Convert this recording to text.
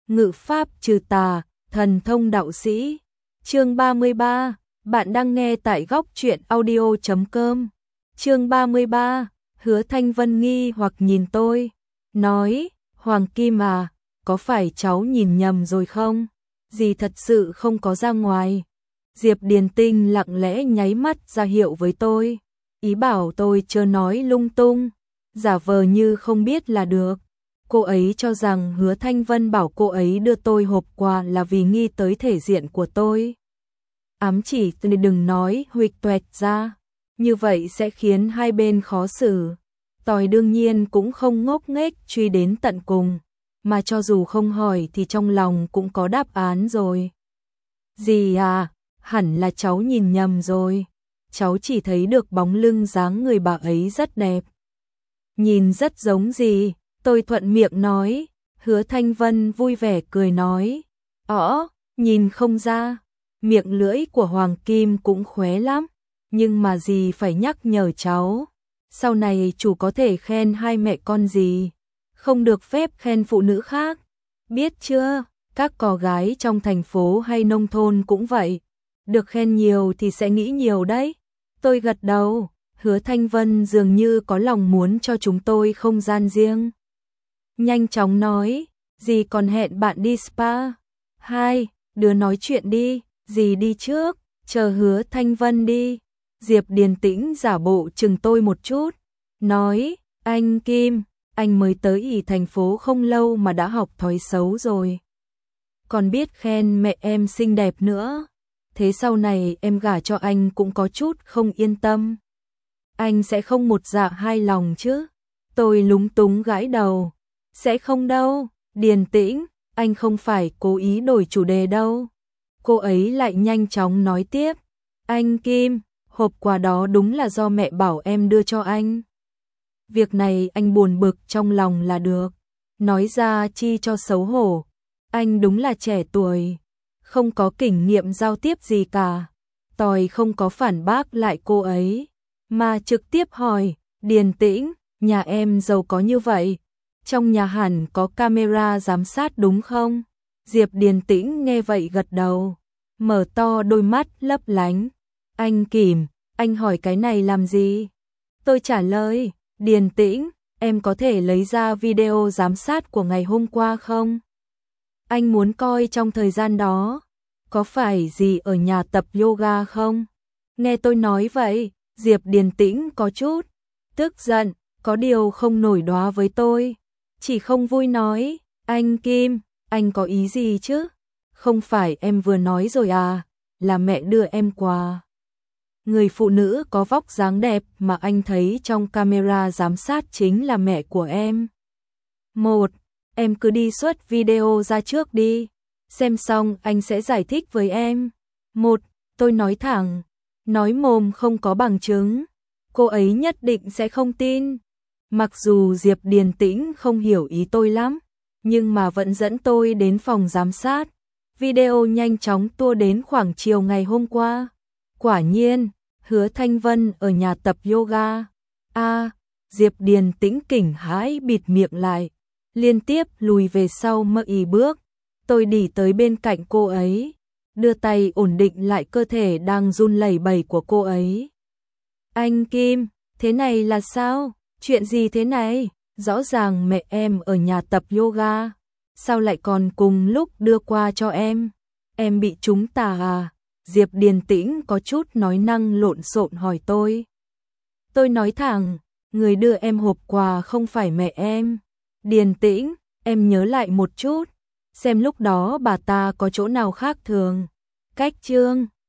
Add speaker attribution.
Speaker 1: ngự pháp trừ tà, thần thông đạo sĩ. Chương 33, bạn đang nghe tại góc truyện audio.com. Chương 33, Hứa Thanh Vân nghi hoặc nhìn tôi, nói, Hoàng Kim à, có phải cháu nhìn nhầm rồi không? Dì thật sự không có ra ngoài. Diệp Điền Tinh lặng lẽ nháy mắt ra hiệu với tôi, ý bảo tôi chớ nói lung tung, giả vờ như không biết là được. Cô ấy cho rằng Hứa Thanh Vân bảo cô ấy đưa tôi hộp quà là vì nghi tới thể diện của tôi. Ám chỉ đừng nói huỵch toẹt ra, như vậy sẽ khiến hai bên khó xử. Tôi đương nhiên cũng không ngốc nghếch truy đến tận cùng, mà cho dù không hỏi thì trong lòng cũng có đáp án rồi. Dì à, hẳn là cháu nhìn nhầm rồi. Cháu chỉ thấy được bóng lưng dáng người bà ấy rất đẹp. Nhìn rất giống dì, tôi thuận miệng nói. Hứa Thanh Vân vui vẻ cười nói, nhìn không ra. Miệng lưỡi của Hoàng Kim cũng khóe lắm, nhưng mà dì phải nhắc nhở cháu. Sau này chủ có thể khen hai mẹ con dì, không được phép khen phụ nữ khác. Biết chưa, các cò gái trong thành phố hay nông thôn cũng vậy. Được khen nhiều thì sẽ nghĩ nhiều đấy. Tôi gật đầu, Hứa Thanh Vân dường như có lòng muốn cho chúng tôi không gian riêng. Nhanh chóng nói, dì còn hẹn bạn đi spa. Hai đứa nói chuyện đi, dì đi trước, chờ Hứa Thanh Vân đi. Diệp Điền Tĩnh giả bộ chừng tôi một chút, nói, anh Kim, anh mới tới ỷ thành phố không lâu mà đã học thói xấu rồi. Còn biết khen mẹ em xinh đẹp nữa. Thế sau này em gả cho anh cũng có chút không yên tâm. Anh sẽ không một dạ hai lòng chứ? Tôi lúng túng gãi đầu. Sẽ không đâu, Điền Tĩnh, anh không phải cố ý đổi chủ đề đâu. Cô ấy lại nhanh chóng nói tiếp. Anh Kim, hộp quà đó đúng là do mẹ bảo em đưa cho anh. Việc này anh buồn bực trong lòng là được. Nói ra chi cho xấu hổ. Anh đúng là trẻ tuổi, không có kinh nghiệm giao tiếp gì cả. Tôi không có phản bác lại cô ấy, mà trực tiếp hỏi, Điền Tĩnh, nhà em giàu có như vậy, trong nhà hẳn có camera giám sát đúng không? Diệp Điền Tĩnh nghe vậy gật đầu, mở to đôi mắt lấp lánh. Anh Kim, anh hỏi cái này làm gì? Tôi trả lời, Điền Tĩnh, em có thể lấy ra video giám sát của ngày hôm qua không? Anh muốn coi trong thời gian đó, có phải dì ở nhà tập yoga không? Nghe tôi nói vậy, Diệp Điền Tĩnh có chút tức giận, có điều không nổi đoá với tôi. Chỉ không vui nói, anh Kim, anh có ý gì chứ? Không phải em vừa nói rồi à, là mẹ đưa em quà. Người phụ nữ có vóc dáng đẹp mà anh thấy trong camera giám sát chính là mẹ của em. Em cứ đi xuất video ra trước đi, xem xong anh sẽ giải thích với em. Tôi nói thẳng, nói mồm không có bằng chứng, cô ấy nhất định sẽ không tin. Mặc dù Diệp Điền Tĩnh không hiểu ý tôi lắm, nhưng mà vẫn dẫn tôi đến phòng giám sát. Video nhanh chóng tua đến khoảng chiều ngày hôm qua. Quả nhiên, Hứa Thanh Vân ở nhà tập yoga. Diệp Điền Tĩnh kinh hãi bịt miệng lại, liên tiếp lùi về sau mấy bước. Tôi đi tới bên cạnh cô ấy, đưa tay ổn định lại cơ thể đang run lẩy bẩy của cô ấy. Anh Kim, thế này là sao? Chuyện gì thế này? Rõ ràng mẹ em ở nhà tập yoga, sao lại còn cùng lúc đưa qua cho em? Em bị trúng tà à? Diệp Điền Tĩnh có chút nói năng lộn xộn hỏi tôi. Tôi nói thẳng, người đưa em hộp quà không phải mẹ em. Điền Tĩnh, em nhớ lại một chút, xem lúc đó bà ta có chỗ nào khác thường. Cách chương